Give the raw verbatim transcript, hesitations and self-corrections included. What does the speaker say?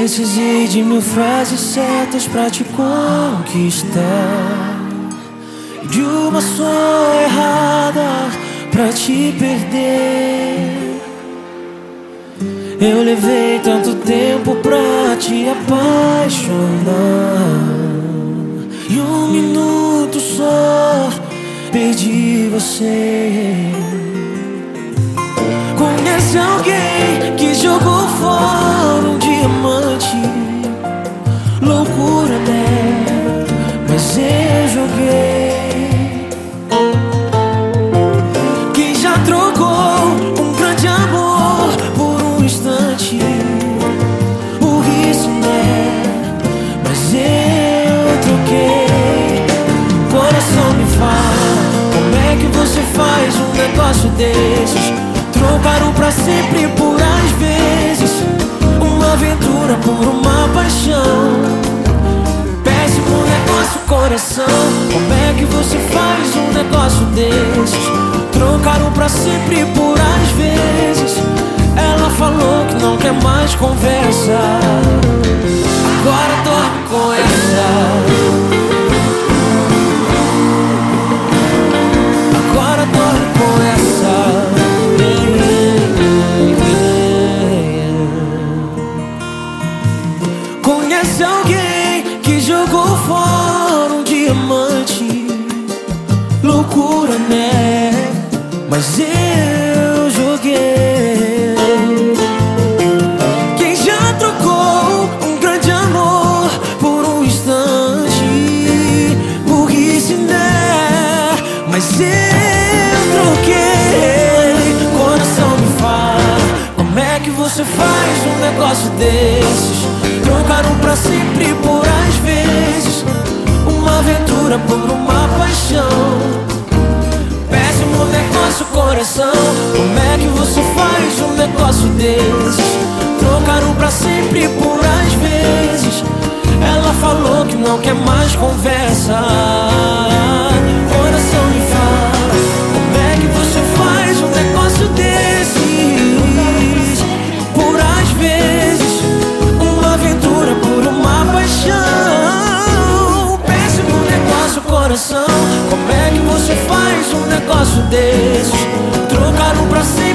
Precisei de mil frases certas pra te conquistar, de uma só errada pra te perder. Eu levei tanto tempo pra te apaixonar, e um minuto só perdi você. Conhece alguém que jogou fora um diamante? Loucura, né? Mas eu joguei. Quem já trocou um grande amor por um instante? Burrice, né? Mas eu troquei. Coração, me fala, como é que você faz um negócio desses? Trocaram pra sempre por às vezes, uma aventura por uma paixão. Péssimo negócio, coração. Como é que você faz um negócio desses? Trocaram pra sempre por às vezes. Ela falou que não quer mais conversa, agora dorme com essa. Agora dorme com essa. Conhece alguém que jogou fora um diamante? Loucura, né? Mas eu joguei. Quem já trocou um grande amor por um instante? Burrice, né? Mas eu troquei. Coração, me fala, como é que você faz um negócio desses? Trocaram pra sempre por às vezes, uma aventura por uma paixão. Péssimo negócio, coração. Como é que você faz um negócio desses? Trocaram pra sempre por às vezes. Ela falou que não quer mais conversa. Coração, me fala, como é que você faz um negócio desses? Por às vezes, uma aventura por uma paixão. Péssimo negócio, coração. Como é que você faz um negócio desses? Trocaram pra sempre